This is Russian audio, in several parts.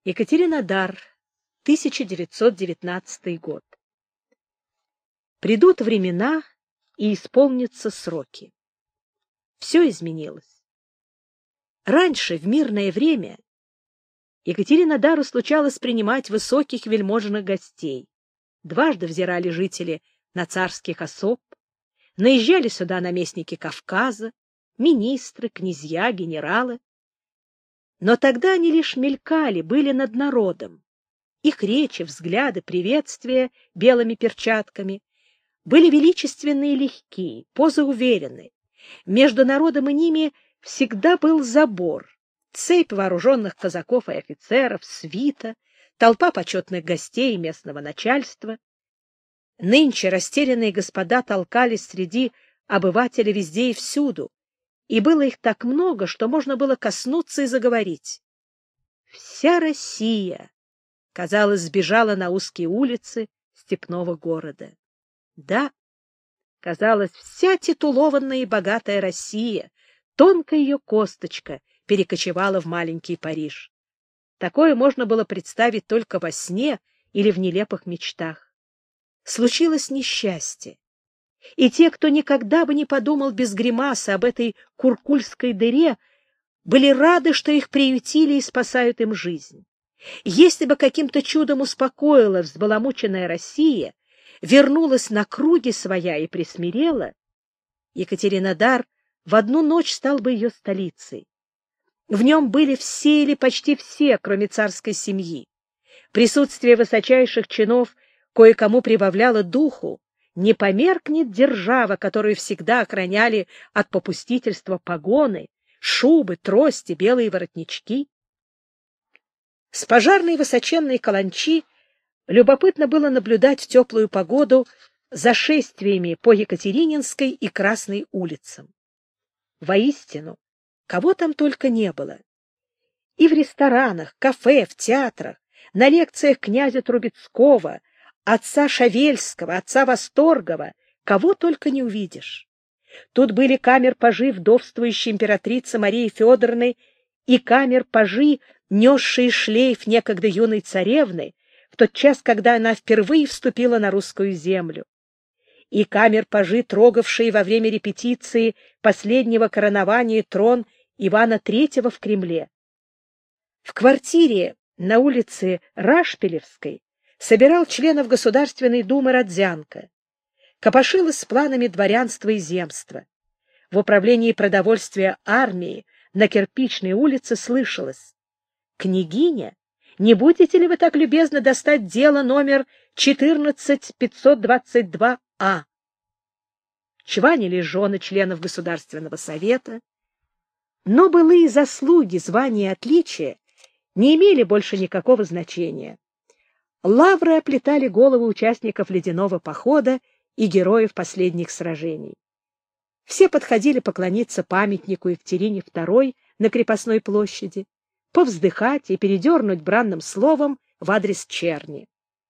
Екатеринодар, 1919 год. Придут времена и исполнятся сроки. Все изменилось. Раньше, в мирное время, Екатеринодару случалось принимать высоких вельможных гостей. Дважды взирали жители на царских особ, наезжали сюда наместники Кавказа, министры, князья, генералы. Но тогда они лишь мелькали, были над народом. Их речи, взгляды, приветствия белыми перчатками были величественны и легки, позы уверены. Между народом и ними всегда был забор, цепь вооруженных казаков и офицеров, свита, толпа почетных гостей и местного начальства. Нынче растерянные господа толкались среди обывателей везде и всюду, и было их так много, что можно было коснуться и заговорить. Вся Россия, казалось, сбежала на узкие улицы степного города. Да, казалось, вся титулованная и богатая Россия, тонкая ее косточка, перекочевала в маленький Париж. Такое можно было представить только во сне или в нелепых мечтах. Случилось несчастье. И те, кто никогда бы не подумал без гримасы об этой куркульской дыре, были рады, что их приютили и спасают им жизнь. Если бы каким-то чудом успокоила взбаламученная Россия, вернулась на круги своя и присмирела, Екатеринодар в одну ночь стал бы ее столицей. В нем были все или почти все, кроме царской семьи. Присутствие высочайших чинов кое-кому прибавляло духу. Не померкнет держава, которую всегда охраняли от попустительства погоны, шубы, трости, белые воротнички. С пожарной высоченной каланчи любопытно было наблюдать в теплую погоду за шествиями по Екатерининской и Красной улицам. Воистину, кого там только не было. И в ресторанах, кафе, в театрах, на лекциях князя Трубецкого, отца Шавельского, отца Восторгова, кого только не увидишь. Тут были камер-пажи вдовствующей императрицы Марии Федоровны и камер-пажи, несшие шлейф некогда юной царевны, в тот час, когда она впервые вступила на русскую землю, и камер-пажи, трогавшие во время репетиции последнего коронования трон Ивана III в Кремле. В квартире на улице Рашпилевской собирал членов Государственной Думы Родзянко, копошилась с планами дворянства и земства. В управлении продовольствия армии на Кирпичной улице слышалось: «Княгиня, не будете ли вы так любезны достать дело номер 14522А?» Чванили жены членов Государственного совета, но былые заслуги, звания и отличия не имели больше никакого значения. Лавры оплетали головы участников ледяного похода и героев последних сражений. Все подходили поклониться памятнику Екатерине II на Крепостной площади, повздыхать и передернуть бранным словом в адрес черни.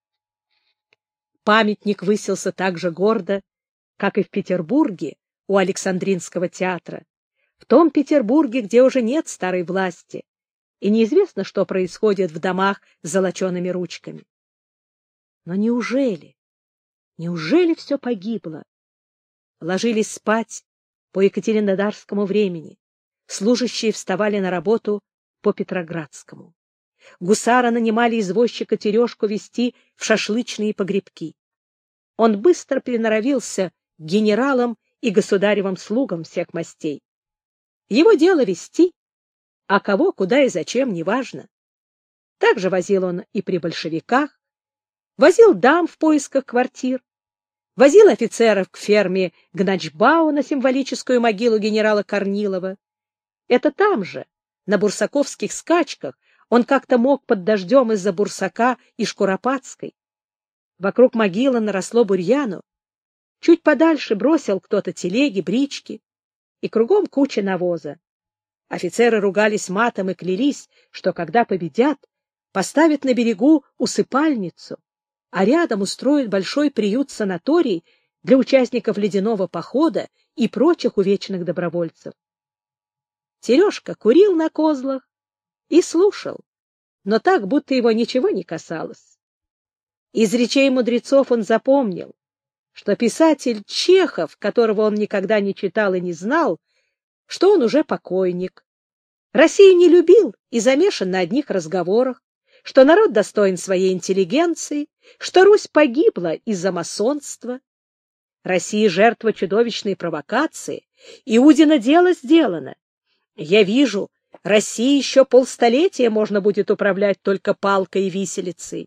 Памятник высился так же гордо, как и в Петербурге у Александринского театра, в том Петербурге, где уже нет старой власти, и неизвестно, что происходит в домах с золочеными ручками. Но неужели все погибло? Ложились спать по екатеринодарскому времени, служащие вставали на работу по Петроградскому. Гусары нанимали извозчика Терешку везти в шашлычные погребки. Он быстро приноровился к генералам и государевым слугам всех мастей. Его дело везти, а кого, куда и зачем, неважно. Так же возил он и при большевиках, возил дам в поисках квартир, возил офицеров к ферме Гначбау на символическую могилу генерала Корнилова. Это там же, на бурсаковских скачках, он как-то мог под дождем из-за Бурсака и Шкуропадской. Вокруг могилы наросло бурьяну. Чуть подальше бросил кто-то телеги, брички, и кругом куча навоза. Офицеры ругались матом и клялись, что, когда победят, поставят на берегу усыпальницу, а рядом устроят большой приют-санаторий для участников ледяного похода и прочих увечных добровольцев. Терешка курил на козлах и слушал, но так, будто его ничего не касалось. Из речей мудрецов он запомнил, что писатель Чехов, которого он никогда не читал и не знал, что он уже покойник, Россию не любил и замешан на одних разговорах, что народ достоин своей интеллигенции, что Русь погибла из-за масонства. Россия — жертва чудовищной провокации, Иудино дело сделано. Я вижу, России еще полстолетия можно будет управлять только палкой и виселицей.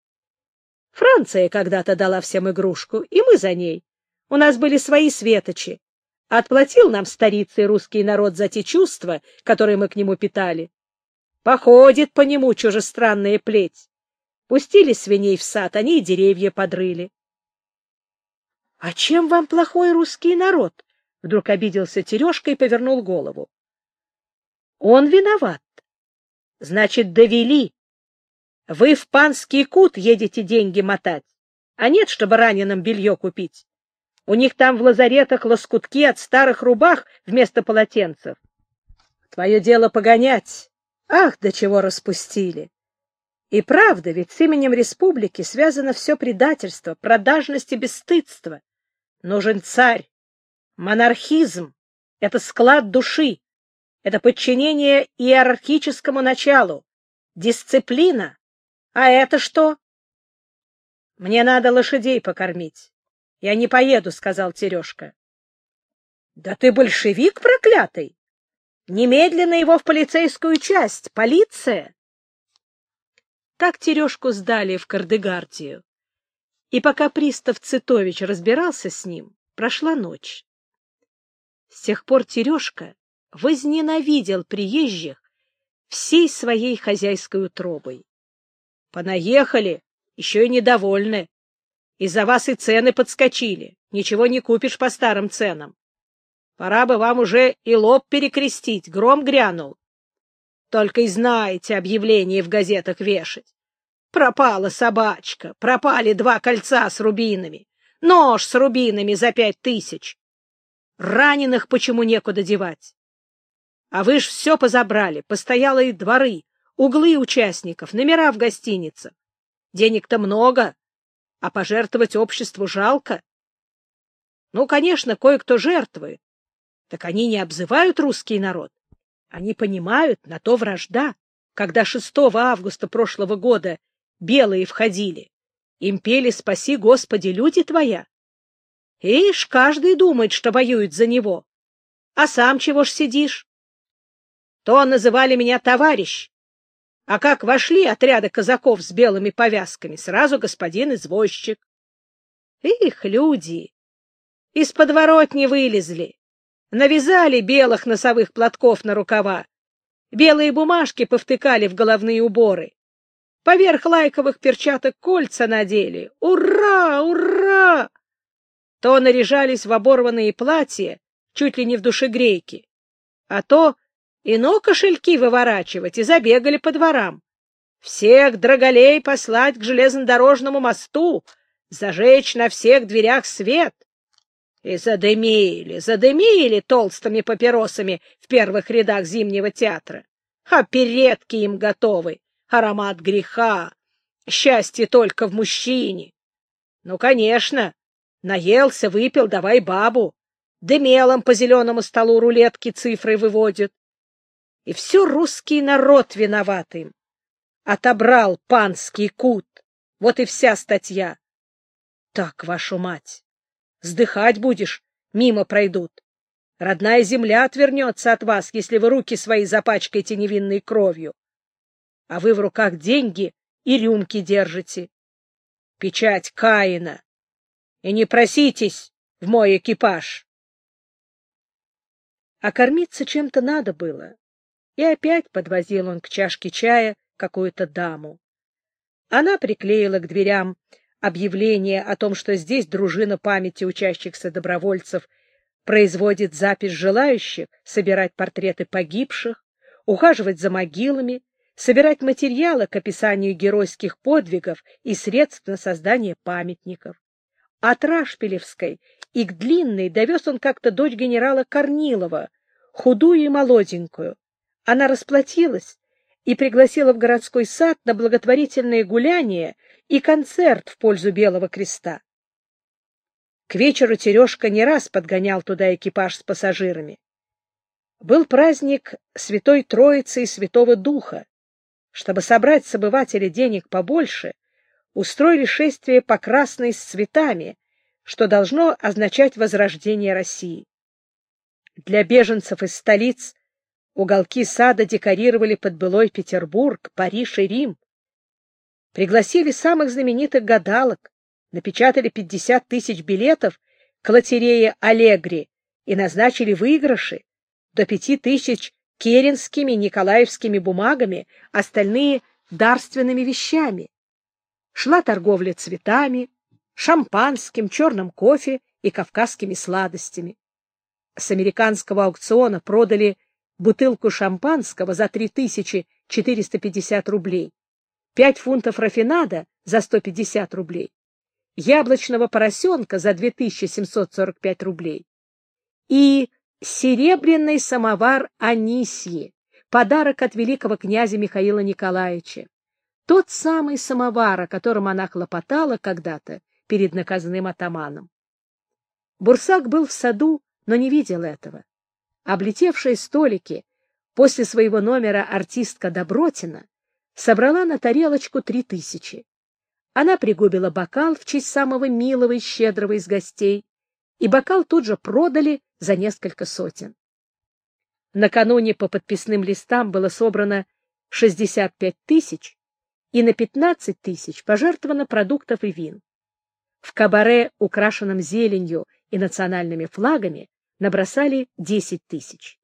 Франция когда-то дала всем игрушку, и мы за ней. У нас были свои светочи. Отплатил нам старицей русский народ за те чувства, которые мы к нему питали. Походит по нему чужестранная плеть. Пустили свиней в сад, они и деревья подрыли. — А чем вам плохой русский народ? — вдруг обиделся Терешка и повернул голову. — Он виноват. Значит, довели. Вы в панский кут едете деньги мотать, а нет, чтобы раненым белье купить. У них там в лазаретах лоскутки от старых рубах вместо полотенцев. Твое дело погонять. Ах, до чего распустили! И правда, ведь с именем республики связано все предательство, продажность и бесстыдство. Нужен царь. Монархизм — это склад души, это подчинение иерархическому началу, дисциплина. А это что? — Мне надо лошадей покормить. — Я не поеду, — сказал Терешка. — Да ты большевик проклятый! Немедленно его в полицейскую часть! Полиция! Так Терешку сдали в Кардегардию. И пока пристав Цитович разбирался с ним, прошла ночь. С тех пор Терешка возненавидел приезжих всей своей хозяйской утробой. Понаехали, еще и недовольны. Из-за вас и цены подскочили. Ничего не купишь по старым ценам. Пора бы вам уже и лоб перекрестить, гром грянул. Только и знаете объявления в газетах вешать. Пропала собачка, пропали 2 кольца с рубинами, нож с рубинами за 5000. Раненых почему некуда девать? А вы ж все позабрали, постоялые дворы, углы участников, номера в гостиницах. Денег-то много, а пожертвовать обществу жалко. Ну, конечно, кое-кто жертвует. Так они не обзывают русский народ. Они понимают, на то вражда. Когда 6 августа прошлого года белые входили, им пели «Спаси, Господи, люди твоя». Ишь, каждый думает, что воюет за него. А сам чего ж сидишь? То называли меня товарищ. А как вошли отряды казаков с белыми повязками, сразу господин извозчик. Их, люди! Из подворотни вылезли, навязали белых носовых платков на рукава, белые бумажки повтыкали в головные уборы, поверх лайковых перчаток кольца надели. Ура! Ура! То наряжались в оборванные платья, чуть ли не в душегрейки, а то ино кошельки выворачивать и забегали по дворам. Всех драголей послать к железнодорожному мосту, зажечь на всех дверях свет. И задымили толстыми папиросами в первых рядах Зимнего театра. Оперетки им готовы, аромат греха, счастье только в мужчине. Ну, конечно, наелся, выпил, давай бабу, да мелом по зеленому столу рулетки цифры выводят. И все русский народ виноват им. Отобрал панский кут. Вот и вся статья. Так, вашу мать, сдыхать будешь, мимо пройдут. Родная земля отвернется от вас, если вы руки свои запачкаете невинной кровью. А вы в руках деньги и рюмки держите. Печать Каина. И не проситесь в мой экипаж. А кормиться чем-то надо было. И опять подвозил он к чашке чая какую-то даму. Она приклеила к дверям объявление о том, что здесь дружина памяти учащихся добровольцев производит запись желающих собирать портреты погибших, ухаживать за могилами, собирать материалы к описанию геройских подвигов и средств на создание памятников. От Рашпилевской и к Длинной довез он как-то дочь генерала Корнилова, худую и молоденькую. Она расплатилась и пригласила в городской сад на благотворительное гуляние и концерт в пользу Белого Креста. К вечеру Терешка не раз подгонял туда экипаж с пассажирами. Был праздник Святой Троицы и Святого Духа. Чтобы собрать с обывателей денег побольше, устроили шествие по Красной с цветами, что должно означать возрождение России. Для беженцев из столиц уголки сада декорировали под былой Петербург, Париж и Рим. Пригласили самых знаменитых гадалок, напечатали 50 тысяч билетов к лотерее «Аллегри» и назначили выигрыши до 5 тысяч керенскими и николаевскими бумагами, остальные — дарственными вещами. Шла торговля цветами, шампанским, черным кофе и кавказскими сладостями. С американского аукциона продали бутылку шампанского за 3450 рублей, 5 фунтов рафинада за 150 рублей, яблочного поросенка за 2745 рублей и серебряный самовар Анисьи, подарок от великого князя Михаила Николаевича. Тот самый самовар, о котором она хлопотала когда-то перед наказным атаманом. Бурсак был в саду, но не видел этого. Облетевшие столики после своего номера артистка Добротина собрала на тарелочку 3000. Она пригубила бокал в честь самого милого и щедрого из гостей, и бокал тут же продали за несколько сотен. Накануне по подписным листам было собрано 65 тысяч, и на 15 тысяч пожертвовано продуктов и вин. В кабаре, украшенном зеленью и национальными флагами, набросали 10 тысяч.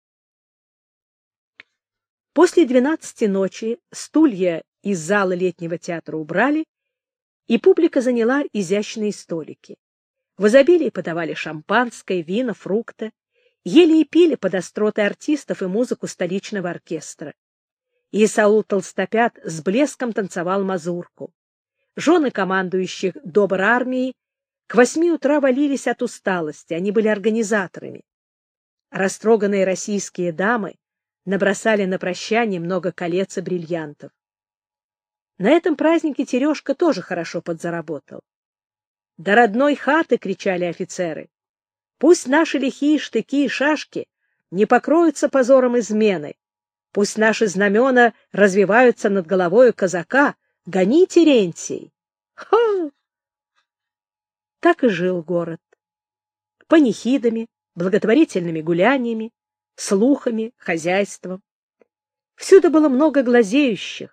После 12 ночи стулья из зала летнего театра убрали, и публика заняла изящные столики. В изобилии подавали шампанское, вина, фрукты, ели и пили под остроты артистов и музыку столичного оркестра. Исаул Толстопят с блеском танцевал мазурку. Жены командующих добр армией к 8 утра валились от усталости, они были организаторами. Растроганные российские дамы набросали на прощание много колец и бриллиантов. На этом празднике Терешка тоже хорошо подзаработал. «До родной хаты!» — кричали офицеры. «Пусть наши лихие штыки и шашки не покроются позором измены. Пусть наши знамена развиваются над головою казака. Гони, Терентий!» Ха! Так и жил город. Панихидами, благотворительными гуляниями, слухами, хозяйством. Всюду было много глазеющих.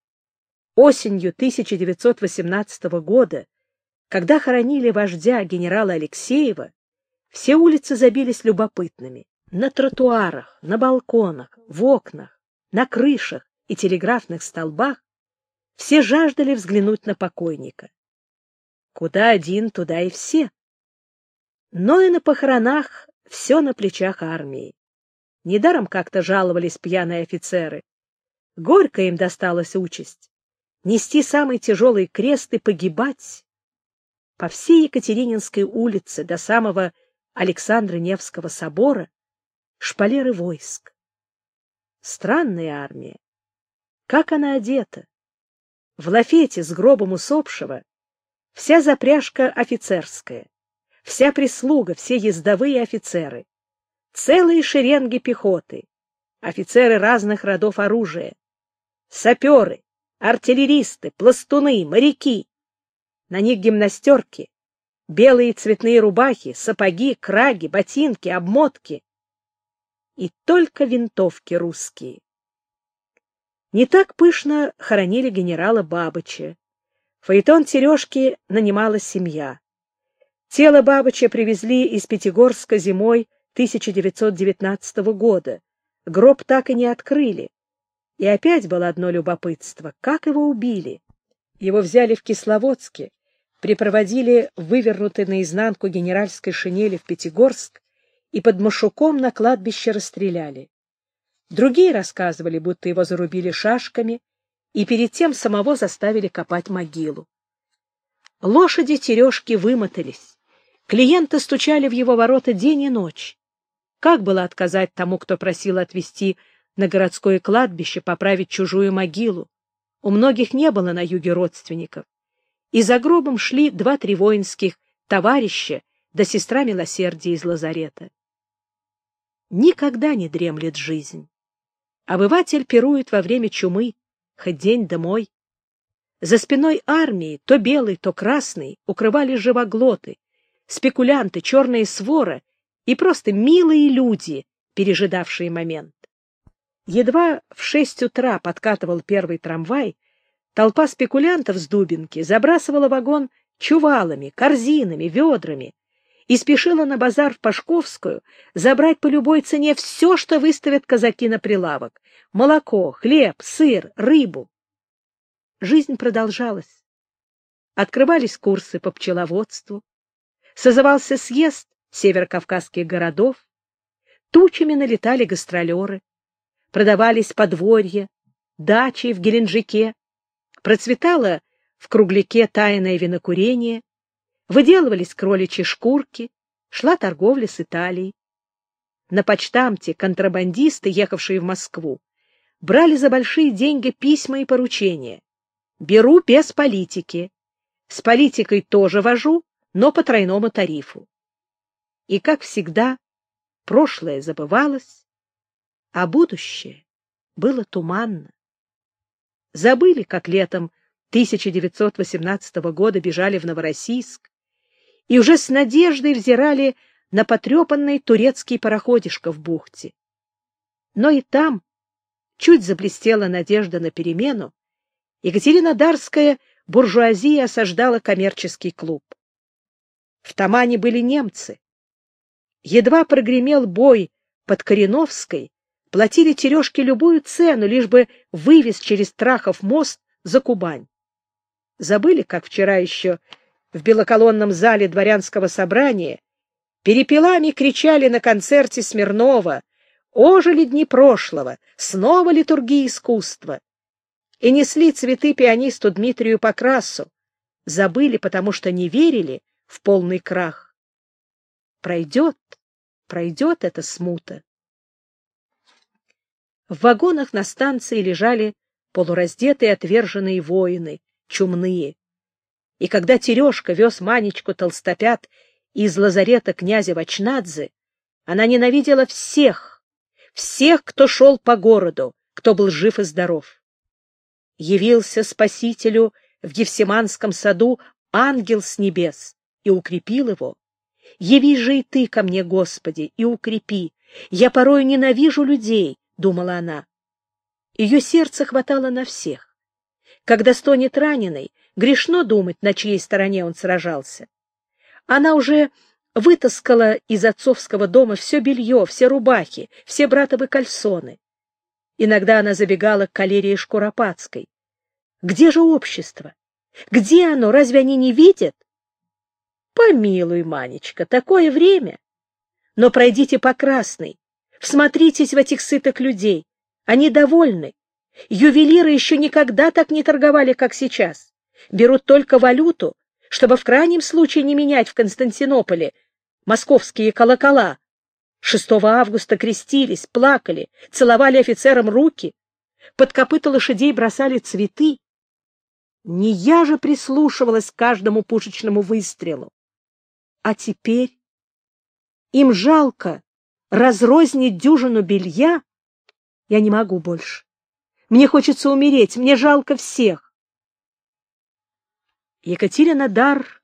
Осенью 1918 года, когда хоронили вождя генерала Алексеева, все улицы забились любопытными. На тротуарах, на балконах, в окнах, на крышах и телеграфных столбах все жаждали взглянуть на покойника. Куда один, туда и все. Но и на похоронах все на плечах армии. Недаром как-то жаловались пьяные офицеры. Горько им досталась участь — нести самый тяжелый крест и погибать. По всей Екатерининской улице до самого Александра Невского собора шпалеры войск. Странная армия. Как она одета? В лафете с гробом усопшего вся запряжка офицерская, вся прислуга, все ездовые офицеры, целые шеренги пехоты, офицеры разных родов оружия, саперы, артиллеристы, пластуны, моряки. На них гимнастерки, белые цветные рубахи, сапоги, краги, ботинки, обмотки. И только винтовки русские. Не так пышно хоронили генерала Бабыча. Фаэтон Терешки нанимала семья. Тело Бабыча привезли из Пятигорска зимой 1919 года. Гроб так и не открыли. И опять было одно любопытство. Как его убили? Его взяли в Кисловодске, припроводили вывернутой наизнанку генеральской шинели в Пятигорск и под Машуком на кладбище расстреляли. Другие рассказывали, будто его зарубили шашками и перед тем самого заставили копать могилу. Лошади Терешки вымотались. Клиенты стучали в его ворота день и ночь. Как было отказать тому, кто просил отвезти на городское кладбище поправить чужую могилу. У многих не было на юге родственников. И за гробом шли 2-3 воинских товарища да сестра милосердия из лазарета. Никогда не дремлет жизнь. Обыватель пирует во время чумы, хоть день да мой. За спиной армии, то белый, то красный, укрывались живоглоты, спекулянты, черные своры и просто милые люди, пережидавшие момент. Едва в 6 утра подкатывал первый трамвай, толпа спекулянтов с Дубинки забрасывала вагон чувалами, корзинами, ведрами и спешила на базар в Пашковскую забрать по любой цене все, что выставят казаки на прилавок — молоко, хлеб, сыр, рыбу. Жизнь продолжалась. Открывались курсы по пчеловодству, созывался съезд северокавказских городов, тучами налетали гастролеры, продавались подворья, дачи в Геленджике, процветало в Кругляке тайное винокурение, выделывались кроличьи шкурки, шла торговля с Италией. На почтамте контрабандисты, ехавшие в Москву, брали за большие деньги письма и поручения. Беру без политики. С политикой тоже вожу, но по тройному тарифу. И, как всегда, прошлое забывалось, а будущее было туманно. Забыли, как летом 1918 года бежали в Новороссийск и уже с надеждой взирали на потрепанный турецкий пароходишко в бухте. Но и там чуть заблестела надежда на перемену. Екатеринодарская буржуазия осаждала коммерческий клуб. В Тамане были немцы. Едва прогремел бой под Кореновской, платили Терешке любую цену, лишь бы вывез через Трахов мост за Кубань. Забыли, как вчера еще в белоколонном зале дворянского собрания перепелами кричали на концерте Смирнова: «Ожили дни прошлого, снова литургия искусства!» И несли цветы пианисту Дмитрию Покрасу. Забыли, потому что не верили в полный крах. Пройдет эта смута. В вагонах на станции лежали полураздетые отверженные воины, чумные. И когда Терешка вез Манечку Толстопят из лазарета князя Вачнадзе, она ненавидела всех, кто шел по городу, кто был жив и здоров. Явился Спасителю в Гефсиманском саду ангел с небес и укрепил его. «Явись же и ты ко мне, Господи, и укрепи. Я порою ненавижу людей», — думала она. Ее сердце хватало на всех. Когда стонет раненый, грешно думать, на чьей стороне он сражался. Она уже вытаскала из отцовского дома все белье, все рубахи, все братовы кальсоны. Иногда она забегала к Калерии Шкуропадской. Где же общество? Где оно? Разве они не видят? Помилуй, Манечка, такое время. Но пройдите по Красной, всмотритесь в этих сытых людей. Они довольны. Ювелиры еще никогда так не торговали, как сейчас. Берут только валюту, чтобы в крайнем случае не менять в Константинополе московские колокола. 6 августа крестились, плакали, целовали офицерам руки, под копыта лошадей бросали цветы. Не я же прислушивалась к каждому пушечному выстрелу. А теперь им жалко разрознить дюжину белья. Я не могу больше. Мне хочется умереть, мне жалко всех. Екатеринодар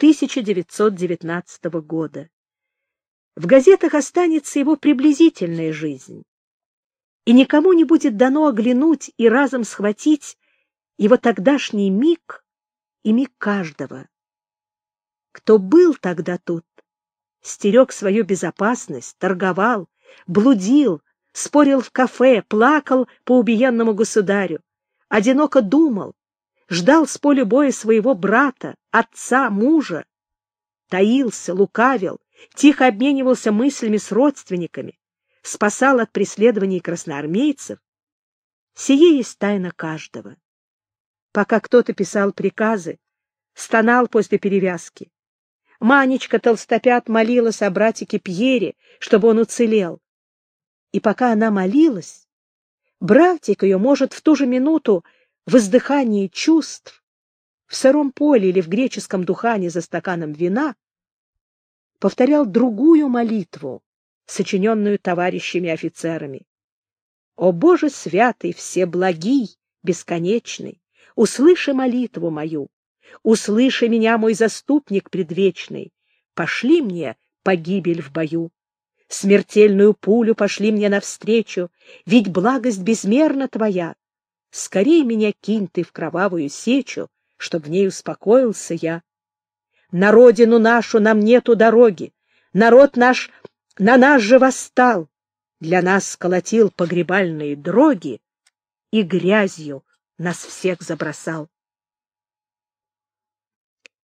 1919 года. В газетах останется его приблизительная жизнь, и никому не будет дано оглянуть и разом схватить его тогдашний миг и миг каждого. Кто был тогда тут, стерег свою безопасность, торговал, блудил, спорил в кафе, плакал по убиенному государю, одиноко думал, ждал с поля боя своего брата, отца, мужа, таился, лукавил, тихо обменивался мыслями с родственниками, спасал от преследований красноармейцев. Сие есть тайна каждого. Пока кто-то писал приказы, стонал после перевязки. Манечка Толстопят молилась о братике Пьере, чтобы он уцелел. И пока она молилась, Братик ее, может, в ту же минуту в издыхании чувств, в сыром поле или в греческом духане за стаканом вина, повторял другую молитву, сочиненную товарищами-офицерами. «О Боже святый, всеблагий, бесконечный, услыши молитву мою, услыши меня, мой заступник предвечный, пошли мне погибель в бою. Смертельную пулю пошли мне навстречу, ведь благость безмерна твоя. Скорей меня кинь ты в кровавую сечу, чтоб в ней успокоился я. На родину нашу нам нету дороги, народ наш на нас же восстал, для нас сколотил погребальные дроги и грязью нас всех забросал.